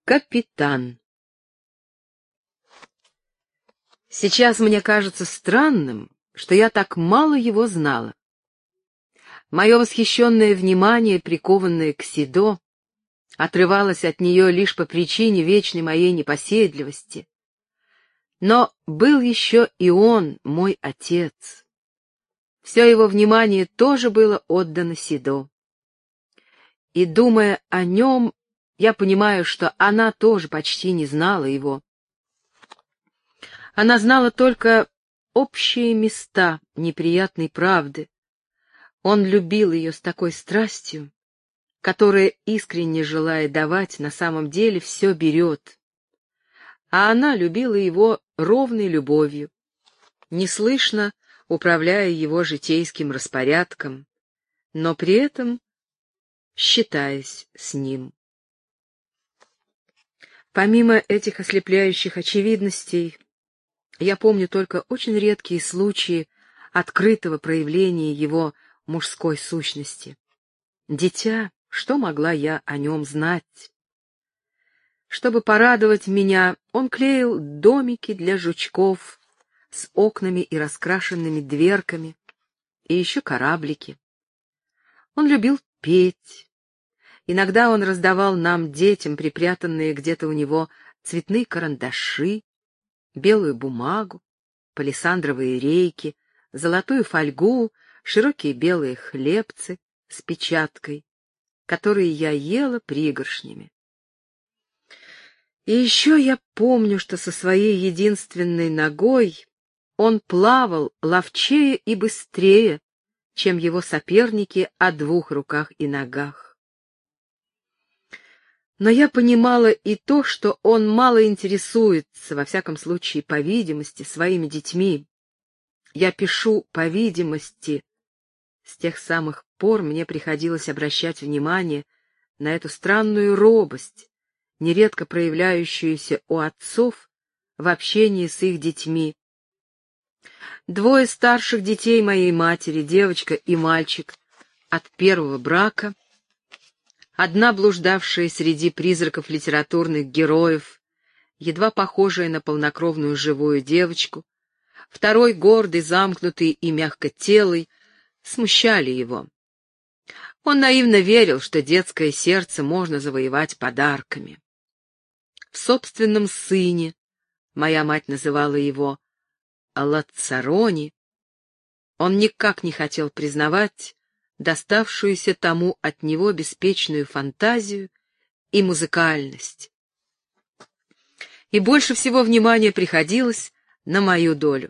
Капитан. Сейчас мне кажется странным, что я так мало его знала. Мое восхищенное внимание, прикованное к Сидо, отрывалось от нее лишь по причине вечной моей непоседливости. Но был еще и он, мой отец. Все его внимание тоже было отдано Сидо. И, думая о нем, я понимаю, что она тоже почти не знала его. Она знала только общие места неприятной правды. Он любил ее с такой страстью, которая, искренне желая давать, на самом деле все берет. А она любила его ровной любовью, неслышно управляя его житейским распорядком, но при этом считаясь с ним. Помимо этих ослепляющих очевидностей, я помню только очень редкие случаи открытого проявления его мужской сущности. Дитя, что могла я о нем знать? Чтобы порадовать меня, он клеил домики для жучков с окнами и раскрашенными дверками, и еще кораблики. Он любил петь. Иногда он раздавал нам, детям, припрятанные где-то у него цветные карандаши, белую бумагу, палисандровые рейки, золотую фольгу, широкие белые хлебцы с печаткой, которые я ела пригоршнями. И еще я помню, что со своей единственной ногой он плавал ловчее и быстрее, чем его соперники о двух руках и ногах. Но я понимала и то, что он мало интересуется, во всяком случае, по видимости, своими детьми. Я пишу «по видимости». С тех самых пор мне приходилось обращать внимание на эту странную робость, нередко проявляющуюся у отцов в общении с их детьми. Двое старших детей моей матери, девочка и мальчик, от первого брака, одна блуждавшая среди призраков литературных героев, едва похожая на полнокровную живую девочку, второй гордый, замкнутый и мягкотелый, смущали его. Он наивно верил, что детское сердце можно завоевать подарками. В собственном сыне, моя мать называла его Лацарони, он никак не хотел признавать доставшуюся тому от него беспечную фантазию и музыкальность. И больше всего внимания приходилось на мою долю.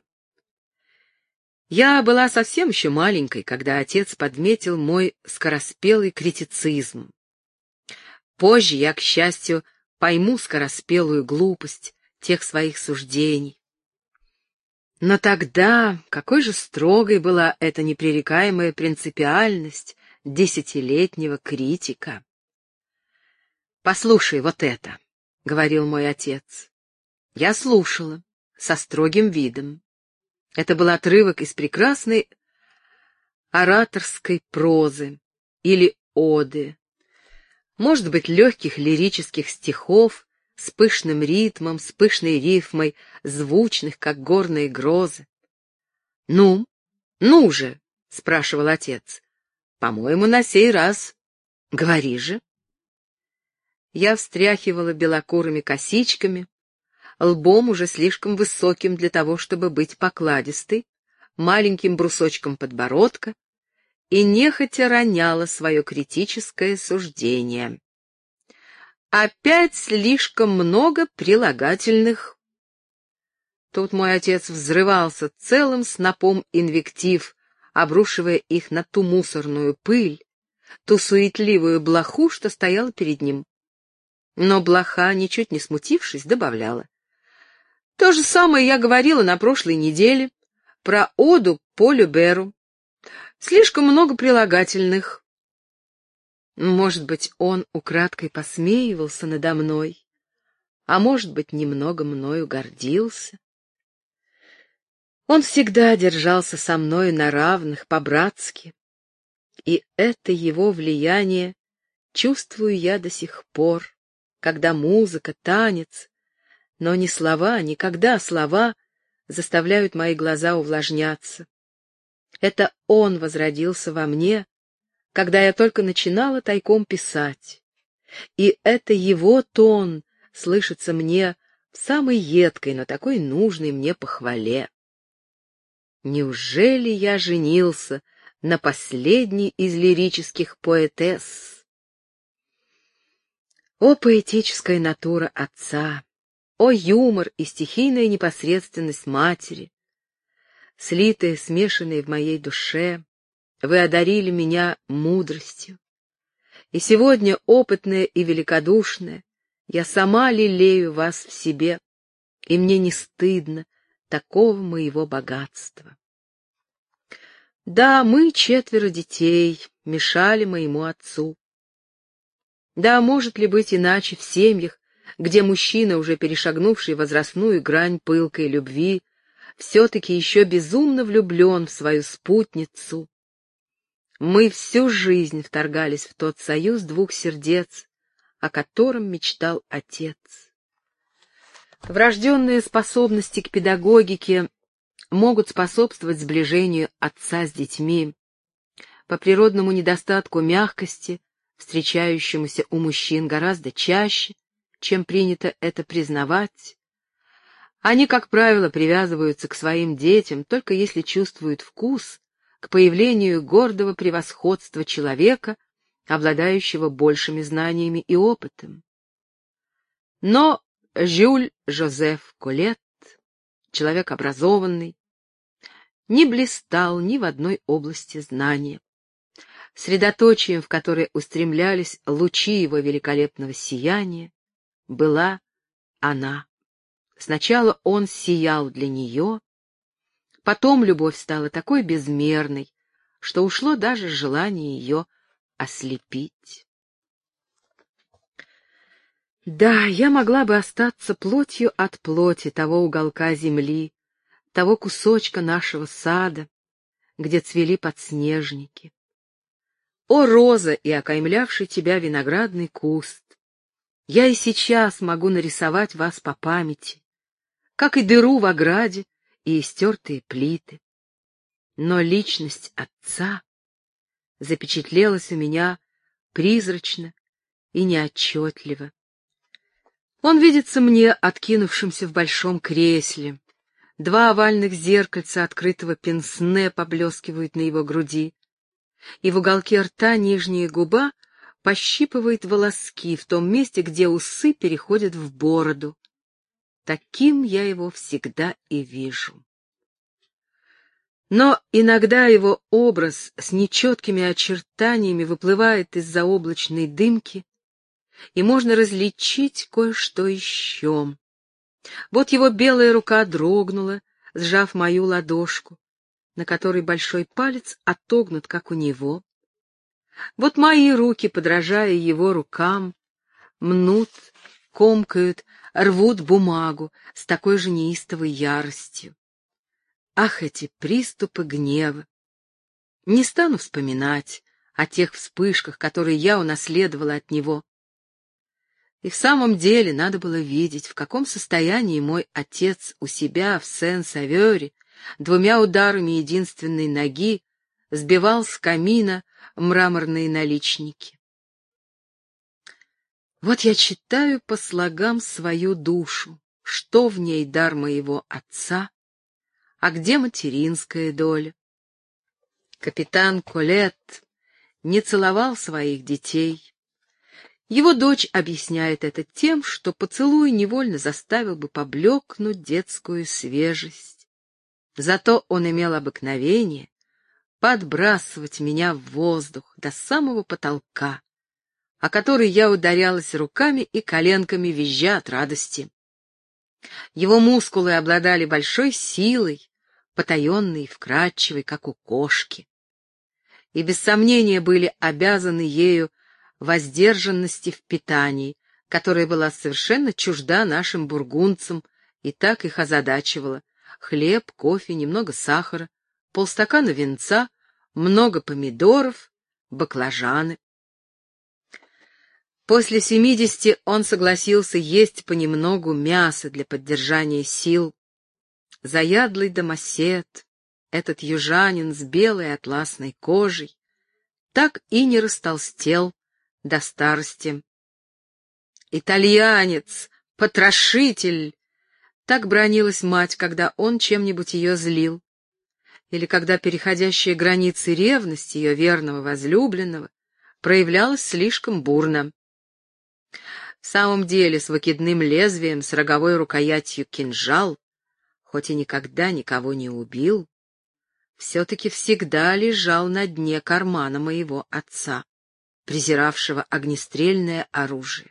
Я была совсем еще маленькой, когда отец подметил мой скороспелый критицизм. Позже я, к счастью, пойму скороспелую глупость тех своих суждений. Но тогда какой же строгой была эта непререкаемая принципиальность десятилетнего критика. «Послушай вот это», — говорил мой отец. Я слушала со строгим видом. Это был отрывок из прекрасной ораторской прозы или оды, может быть, легких лирических стихов с пышным ритмом, с пышной рифмой, звучных, как горные грозы. «Ну, ну же!» — спрашивал отец. «По-моему, на сей раз. Говори же». Я встряхивала белокурыми косичками, лбом уже слишком высоким для того, чтобы быть покладистой, маленьким брусочком подбородка, и нехотя роняла свое критическое суждение. Опять слишком много прилагательных. Тут мой отец взрывался целым снопом инвектив, обрушивая их на ту мусорную пыль, ту суетливую блоху, что стояла перед ним. Но блоха, ничуть не смутившись, добавляла: «То же самое я говорила на прошлой неделе про оду Полю Беру. Слишком много прилагательных». Может быть, он украдкой посмеивался надо мной, а может быть, немного мною гордился. Он всегда держался со мною на равных, по-братски, и это его влияние чувствую я до сих пор, когда музыка, танец, но не слова, никогда слова заставляют мои глаза увлажняться. Это он возродился во мне, когда я только начинала тайком писать. И это его тон слышится мне в самой едкой, но такой нужной мне похвале. Неужели я женился на последней из лирических поэтесс? О, поэтическая натура отца! О, юмор и стихийная непосредственность матери! Слитые, смешанные в моей душе, вы одарили меня мудростью. И сегодня, опытная и великодушная, я сама лелею вас в себе, и мне не стыдно такого моего богатства. Да, мы 4 детей, мешали моему отцу. Да, может ли быть иначе в семьях, где мужчина, уже перешагнувший возрастную грань пылкой любви, все-таки еще безумно влюблен в свою спутницу? Мы всю жизнь вторгались в тот союз 2 сердец, о котором мечтал отец. Врожденные способности к педагогике могут способствовать сближению отца с детьми. По природному недостатку мягкости, встречающемуся у мужчин гораздо чаще, чем принято это признавать, они, как правило, привязываются к своим детям только если чувствуют вкус к появлению гордого превосходства человека, обладающего большими знаниями и опытом. Но Жюль Жозеф Колетт, человек образованный, не блистал ни в одной области знания. Средоточием, в которое устремлялись лучи его великолепного сияния, была она. Сначала он сиял для нее, потом любовь стала такой безмерной, что ушло даже желание ее ослепить. Да, я могла бы остаться плотью от плоти того уголка земли, того кусочка нашего сада, где цвели подснежники. О, роза и окаймлявший тебя виноградный куст! Я и сейчас могу нарисовать вас по памяти, как и дыру в ограде и истертые плиты. Но личность отца запечатлелась у меня призрачно и неотчетливо. Он видится мне откинувшимся в большом кресле. 2 овальных зеркальца открытого пенсне поблескивают на его груди, и в уголке рта нижняя губа пощипывает волоски в том месте, где усы переходят в бороду. Таким я его всегда и вижу. Но иногда его образ с нечеткими очертаниями выплывает из-за облачной дымки, и можно различить кое-что еще. Вот его белая рука дрогнула, сжав мою ладошку, на которой большой палец отогнут, как у него. Вот мои руки, подражая его рукам, мнут, комкают, рвут бумагу с такой же неистовой яростью. Ах, эти приступы гнева! Не стану вспоминать о тех вспышках, которые я унаследовала от него. И в самом деле надо было видеть, в каком состоянии мой отец у себя в Сен-Савёре 2 ударами единственной ноги сбивал с камина мраморные наличники. Вот я читаю по слогам свою душу, что в ней дар моего отца, а где материнская доля. Капитан Колетт не целовал своих детей. Его дочь объясняет это тем, что поцелуй невольно заставил бы поблекнуть детскую свежесть. Зато он имел обыкновение подбрасывать меня в воздух до самого потолка, о который я ударялась руками и коленками, визжа от радости. Его мускулы обладали большой силой, потаенной и вкрадчивой, как у кошки, и без сомнения были обязаны ею воздержанности в питании, которая была совершенно чужда нашим бургундцам и так их озадачивала: хлеб, кофе, немного сахара, полстакана винца, много помидоров, баклажаны. После 70 он согласился есть понемногу мясо для поддержания сил. Заядлый домосед, этот южанин с белой атласной кожей, так и не растолстел до старости. «Итальянец, потрошитель!» — так бранилась мать, когда он чем-нибудь ее злил, или когда переходящая границы ревность ее верного возлюбленного проявлялась слишком бурно. В самом деле, с выкидным лезвием, с роговой рукоятью кинжал, хоть и никогда никого не убил, все-таки всегда лежал на дне кармана моего отца, презиравшего огнестрельное оружие.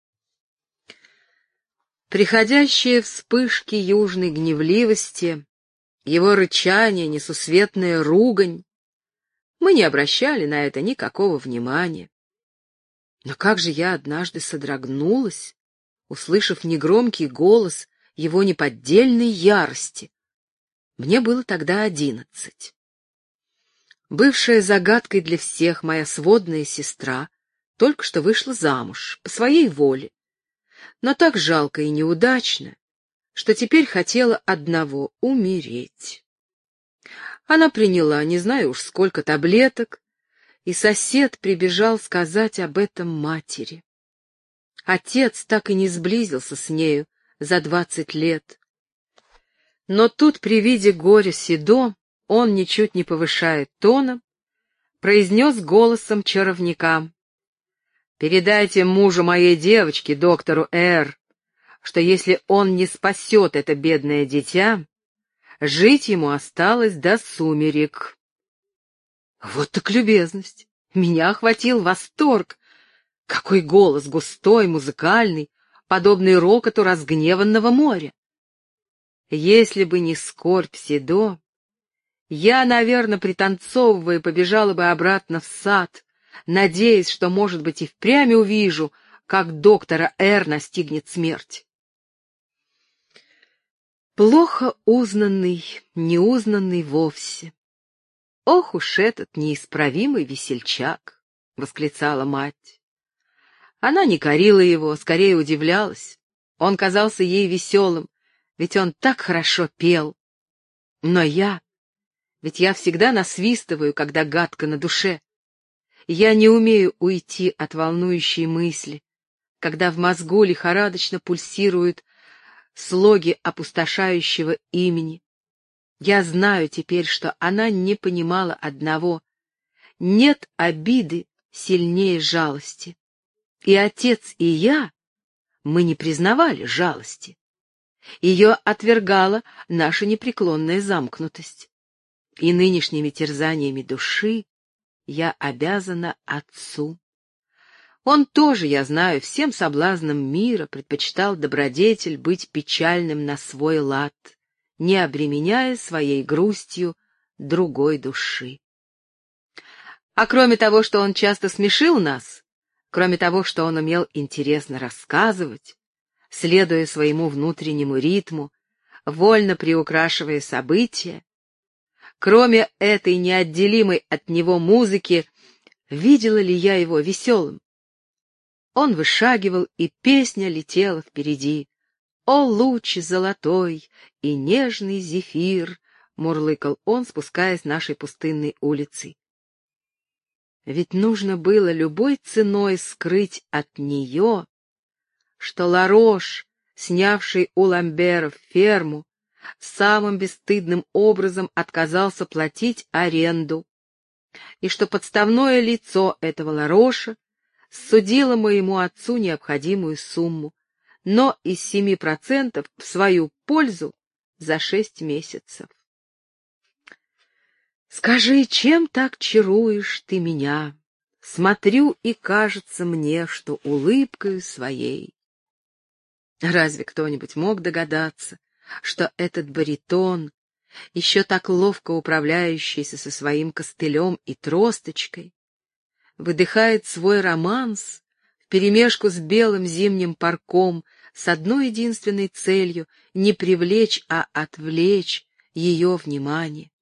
Приходящие вспышки южной гневливости, его рычание, несусветная ругань, мы не обращали на это никакого внимания. Но как же я однажды содрогнулась, услышав негромкий голос его неподдельной ярости. Мне было тогда 11. Бывшая загадкой для всех моя сводная сестра только что вышла замуж по своей воле, но так жалко и неудачно, что теперь хотела одного — умереть. Она приняла, не знаю уж сколько таблеток, и сосед прибежал сказать об этом матери. Отец так и не сблизился с нею за 20 лет. Но тут при виде горя Сидо он, ничуть не повышая тона, произнес голосом чаровника: «Передайте мужу моей девочки, доктору Р., что если он не спасет это бедное дитя, жить ему осталось до сумерек». Вот так любезность! Меня охватил восторг. Какой голос густой, музыкальный, подобный рокоту разгневанного моря! Если бы не скорбь Сидо, я, наверное, пританцовывая, побежала бы обратно в сад, надеясь, что, может быть, и впрямь увижу, как доктора Р. настигнет смерть. Плохо узнанный, неузнанный вовсе. «Ох уж этот неисправимый весельчак!» — восклицала мать. Она не корила его, скорее удивлялась. Он казался ей веселым, ведь он так хорошо пел. Но ведь я всегда насвистываю, когда гадко на душе. Я не умею уйти от волнующей мысли, когда в мозгу лихорадочно пульсируют слоги опустошающего имени. Я знаю теперь, что она не понимала одного: нет обиды сильнее жалости. И отец, и я, мы не признавали жалости. Ее отвергала наша непреклонная замкнутость. И нынешними терзаниями души я обязана отцу. Он тоже, я знаю, всем соблазнам мира предпочитал добродетель быть печальным на свой лад, не обременяя своей грустью другой души. А кроме того, что он часто смешил нас, кроме того, что он умел интересно рассказывать, следуя своему внутреннему ритму, вольно приукрашивая события, кроме этой неотделимой от него музыки, видела ли я его веселым? Он вышагивал, и песня летела впереди. «О, луч золотой и нежный зефир!» — мурлыкал он, спускаясь нашей пустынной улицей. Ведь нужно было любой ценой скрыть от нее, что Ларош, снявший у Ламберов ферму, самым бесстыдным образом отказался платить аренду, и что подставное лицо этого Лароша судило моему отцу необходимую сумму, но из 7% в свою пользу за 6 месяцев. Скажи, чем так чаруешь ты меня? Смотрю, и кажется мне, что улыбкою своей. Разве кто-нибудь мог догадаться, что этот баритон, еще так ловко управляющийся со своим костылем и тросточкой, выдыхает свой романс вперемешку с белым зимним парком с одной единственной целью — не привлечь, а отвлечь ее внимание.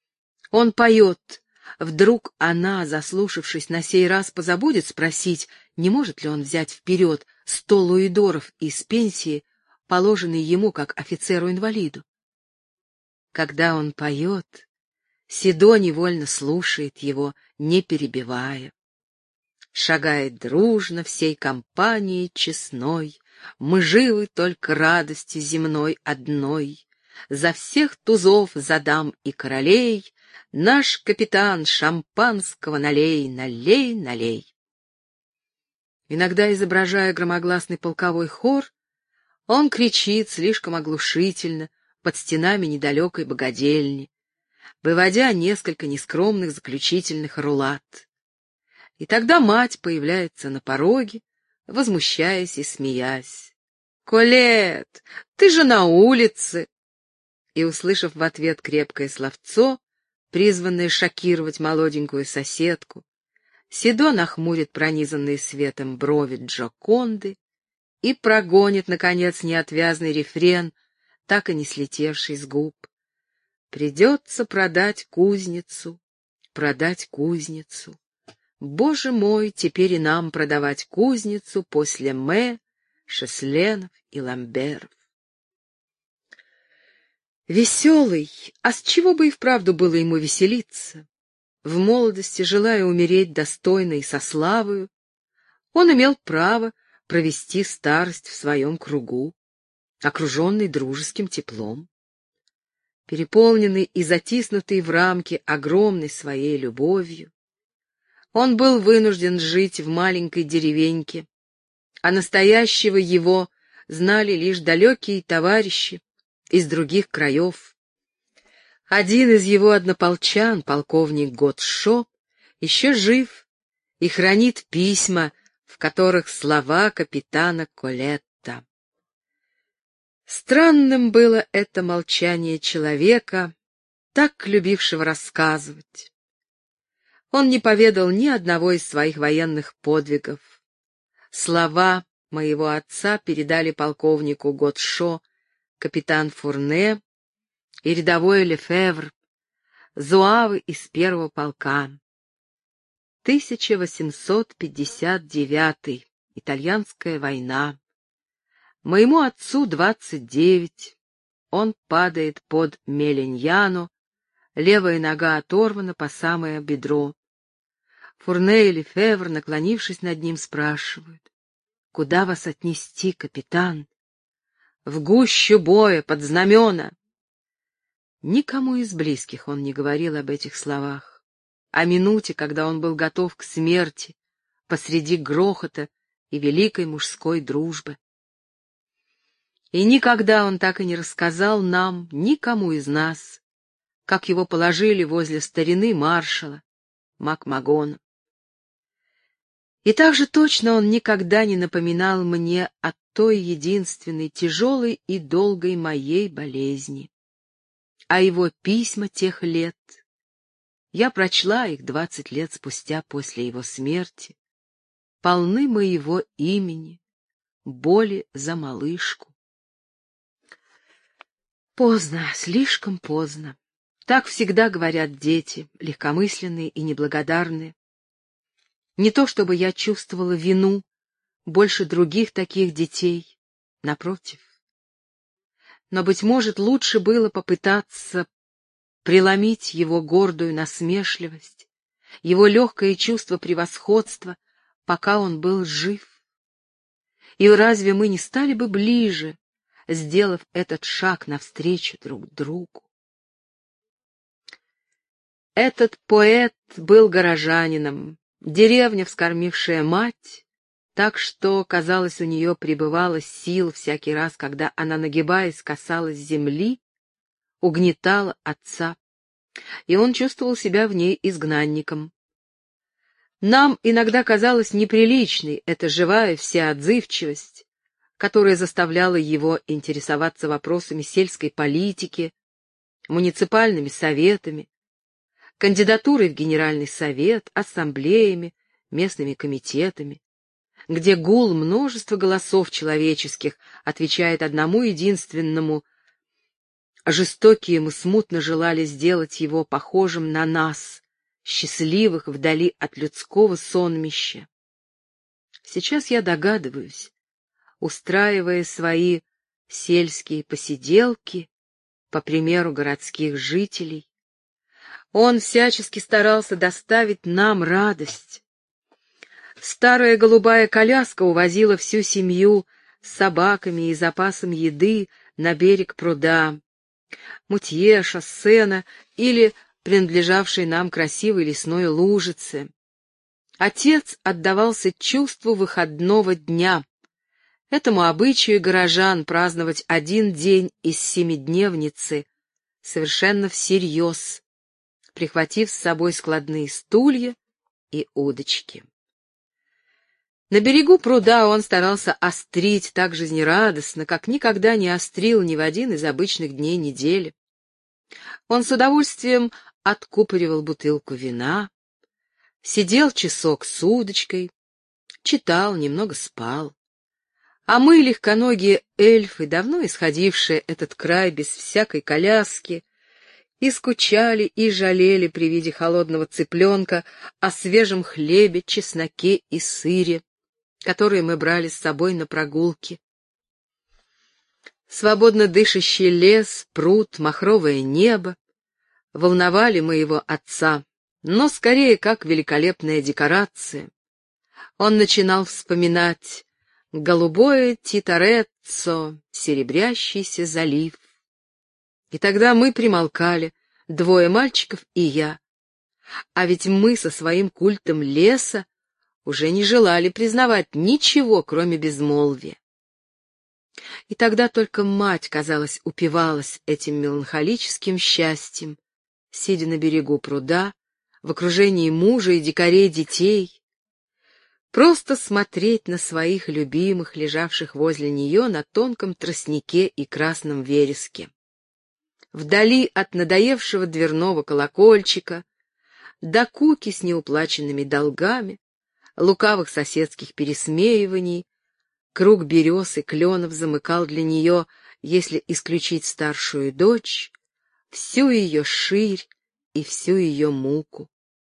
Он поет, вдруг она, заслушавшись, на сей раз позабудет спросить, Не может ли он взять вперед 100 луидоров из пенсии, положенной ему как офицеру-инвалиду? Когда он поет, Сидо невольно слушает его, не перебивая. Шагает дружно всей компанией честной, мы живы только радости земной одной. За всех тузов, за дам и королей наш капитан шампанского налей, налей, налей. Иногда, изображая громогласный полковой хор, он кричит слишком оглушительно под стенами недалекой богадельни, выводя несколько нескромных заключительных рулат. И тогда мать появляется на пороге, возмущаясь и смеясь. «Колет, ты же на улице!» И, услышав в ответ крепкое словцо, призванное шокировать молоденькую соседку, Сидо нахмурит пронизанные светом брови Джоконды и прогонит, наконец, неотвязный рефрен, так и не слетевший с губ. «Придется продать кузницу, продать кузницу. Боже мой, теперь и нам продавать кузницу после Мэ, Шесленов и Ламберов». Веселый, а с чего бы и вправду было ему веселиться? В молодости, желая умереть достойно и со славою, он имел право провести старость в своем кругу, окруженный дружеским теплом. Переполненный и затиснутый в рамки огромной своей любовью, он был вынужден жить в маленькой деревеньке, а настоящего его знали лишь далекие товарищи из других краев. Один из его однополчан, полковник Готшо, еще жив и хранит письма, в которых слова капитана Колетта. Странным было это молчание человека, так любившего рассказывать. Он не поведал ни одного из своих военных подвигов. Слова моего отца передали полковнику Готшо капитан Фурне и рядовой Лефевр, зуавы из первого полка. 1859. Итальянская война. Моему отцу 29. Он падает под Меленьяно, левая нога оторвана по самое бедро. Фурне и Лефевр, наклонившись над ним, спрашивают: «Куда вас отнести, капитан?» «В гущу боя, под знамена». Никому из близких он не говорил об этих словах, о минуте, когда он был готов к смерти посреди грохота и великой мужской дружбы. И никогда он так и не рассказал нам, никому из нас, как его положили возле старины маршала Макмагона. И так же точно он никогда не напоминал мне о той единственной тяжелой и долгой моей болезни. А его письма тех лет, я прочла их 20 лет спустя после его смерти, полны моего имени, боли за малышку. Поздно, слишком поздно. Так всегда говорят дети, легкомысленные и неблагодарные. Не то чтобы я чувствовала вину больше других таких детей, напротив. Но, быть может, лучше было попытаться преломить его гордую насмешливость, его легкое чувство превосходства, пока он был жив. И разве мы не стали бы ближе, сделав этот шаг навстречу друг другу? Этот поэт был горожанином, деревня, вскормившая мать, так что, казалось, у нее прибывало сил всякий раз, когда она, нагибаясь, касалась земли, угнетала отца, и он чувствовал себя в ней изгнанником. Нам иногда казалась неприличной эта живая всеотзывчивость, которая заставляла его интересоваться вопросами сельской политики, муниципальными советами, кандидатурой в Генеральный совет, ассамблеями, местными комитетами, где гул множества голосов человеческих отвечает одному единственному: жестокие мы смутно желали сделать его похожим на нас, счастливых вдали от людского сонмища. Сейчас я догадываюсь, устраивая свои сельские посиделки, по примеру городских жителей, он всячески старался доставить нам радость. Старая голубая коляска увозила всю семью с собаками и запасом еды на берег пруда, мутье, шоссена или принадлежавшей нам красивой лесной лужице. Отец отдавался чувству выходного дня, этому обычаю горожан праздновать один день из семидневницы совершенно всерьез, прихватив с собой складные стулья и удочки. На берегу пруда он старался острить так жизнерадостно, как никогда не острил ни в один из обычных дней недели. Он с удовольствием откупоривал бутылку вина, сидел часок с удочкой, читал, немного спал. А мы, легконогие эльфы, давно исходившие этот край без всякой коляски, и скучали, и жалели при виде холодного цыпленка о свежем хлебе, чесноке и сыре, которые мы брали с собой на прогулки. Свободно дышащий лес, пруд, махровое небо волновали моего отца, но скорее как великолепная декорация. Он начинал вспоминать голубое Титореццо, серебрящийся залив. И тогда мы примолкали, двое мальчиков и я. А ведь мы со своим культом леса уже не желали признавать ничего, кроме безмолвия. И тогда только мать, казалось, упивалась этим меланхолическим счастьем, сидя на берегу пруда, в окружении мужа и дикарей детей, просто смотреть на своих любимых, лежавших возле нее на тонком тростнике и красном вереске. Вдали от надоевшего дверного колокольчика, до куки с неуплаченными долгами, лукавых соседских пересмеиваний, круг берез и кленов замыкал для нее, если исключить старшую дочь, всю ее ширь и всю ее муку.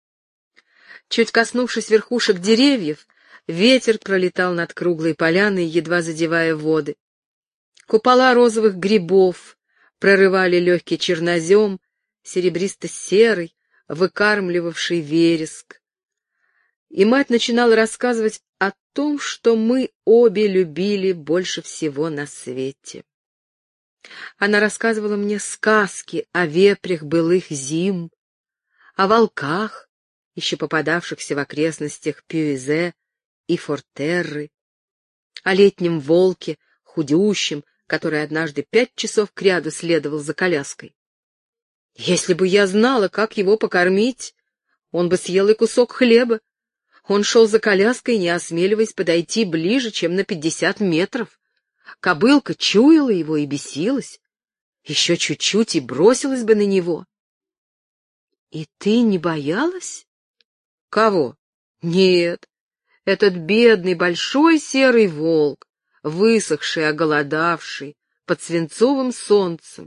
Чуть коснувшись верхушек деревьев, ветер пролетал над круглой поляной, едва задевая воды. Купола розовых грибов прорывали легкий чернозем, серебристо-серый, выкармливавший вереск. И мать начинала рассказывать о том, что мы обе любили больше всего на свете. Она рассказывала мне сказки о вепрях былых зим, о волках, еще попадавшихся в окрестностях Пюизе и Фортерры, о летнем волке, худющем, который однажды 5 часов кряду следовал за коляской. Если бы я знала, как его покормить, он бы съел и кусок хлеба. Он шел за коляской, не осмеливаясь подойти ближе, чем на 50 метров. Кобылка чуяла его и бесилась. Еще чуть-чуть и бросилась бы на него. И ты не боялась? Кого? Нет, этот бедный большой серый волк, высохший, оголодавший, под свинцовым солнцем.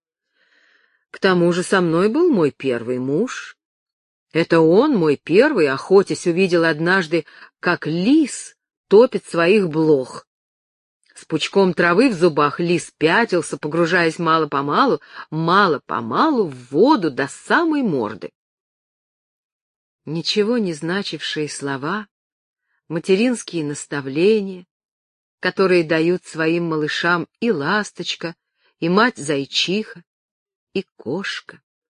К тому же со мной был мой первый муж. Это он, мой первый, охотясь, увидел однажды, как лис топит своих блох. С пучком травы в зубах лис пятился, погружаясь мало-помалу в воду до самой морды. Ничего не значившие слова, материнские наставления, которые дают своим малышам и ласточка, и мать-зайчиха, и кошка.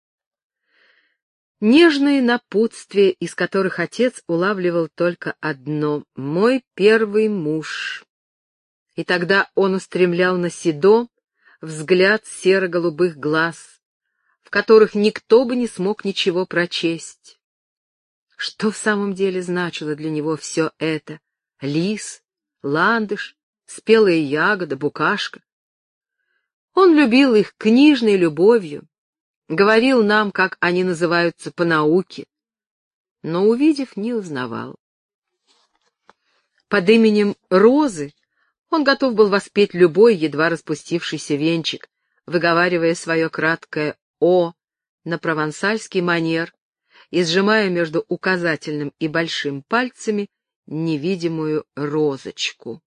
Нежные напутствия, из которых отец улавливал только одно — мой первый муж. И тогда он устремлял на Сидо взгляд серо-голубых глаз, в которых никто бы не смог ничего прочесть. Что в самом деле значило для него все это? Лис, ландыш, спелая ягода, букашка. Он любил их книжной любовью, говорил нам, как они называются по науке, но, увидев, не узнавал. Под именем Розы он готов был воспеть любой едва распустившийся венчик, выговаривая свое краткое «о» на провансальский манер и сжимая между указательным и большим пальцами невидимую розочку.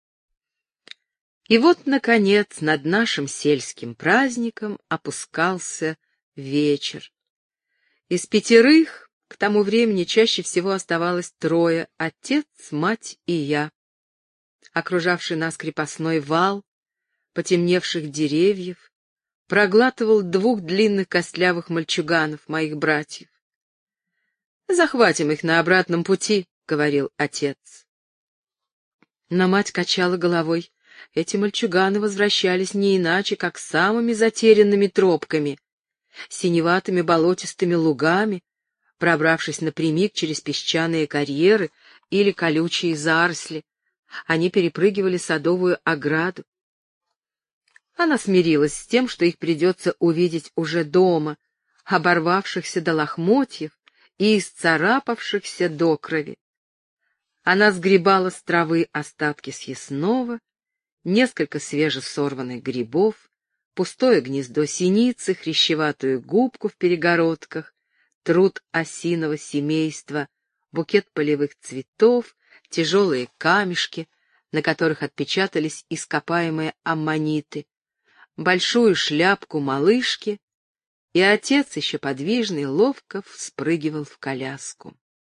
И вот, наконец, над нашим сельским праздником опускался вечер. Из 5 к тому времени чаще всего оставалось 3: отец, мать и я. Окружавший нас крепостной вал потемневших деревьев проглатывал 2 длинных костлявых мальчуганов, моих братьев. «Захватим их на обратном пути», — говорил отец. Но мать качала головой. Эти мальчуганы возвращались не иначе, как самыми затерянными тропками, синеватыми болотистыми лугами, пробравшись напрямик через песчаные карьеры или колючие заросли. Они перепрыгивали садовую ограду. Она смирилась с тем, что их придется увидеть уже дома, оборвавшихся до лохмотьев и исцарапавшихся до крови. Она сгребала с травы остатки съестного, несколько свежесорванных грибов, пустое гнездо синицы, хрящеватую губку в перегородках, труд осиного семейства, букет полевых цветов, тяжелые камешки, на которых отпечатались ископаемые аммониты, большую шляпку малышки, и отец, еще подвижный, ловко вспрыгивал в коляску.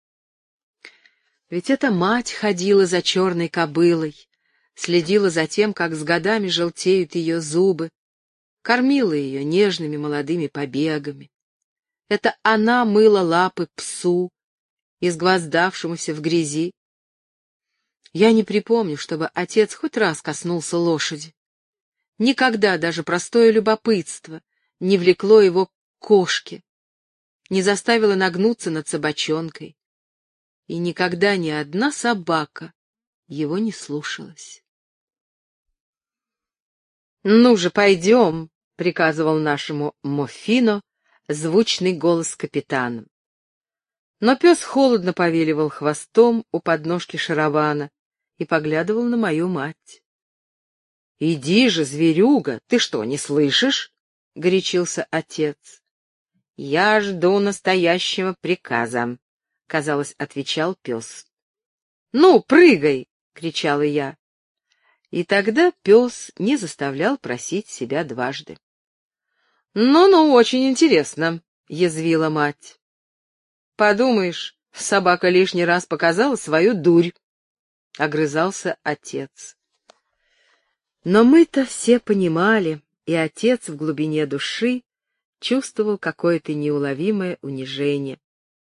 Ведь эта мать ходила за черной кобылой, следила за тем, как с годами желтеют ее зубы, кормила ее нежными молодыми побегами. Это она мыла лапы псу, изгвоздавшемуся в грязи. Я не припомню, чтобы отец хоть раз коснулся лошади. Никогда даже простое любопытство не влекло его к кошке, не заставило нагнуться над собачонкой. И никогда ни одна собака его не слушалась. «Ну же, пойдем», — приказывал нашему Моффино звучный голос капитана. Но пес холодно повиливал хвостом у подножки шарована и поглядывал на мою мать. «Иди же, зверюга, ты что, не слышишь?» — горячился отец. «Я жду настоящего приказа», — казалось, отвечал пес. «Ну, прыгай!» — кричала я. И тогда пес не заставлял просить себя дважды. «Ну-ну, очень интересно», — язвила мать. «Подумаешь, собака лишний раз показала свою дурь», — огрызался отец. Но мы-то все понимали, и отец в глубине души чувствовал какое-то неуловимое унижение.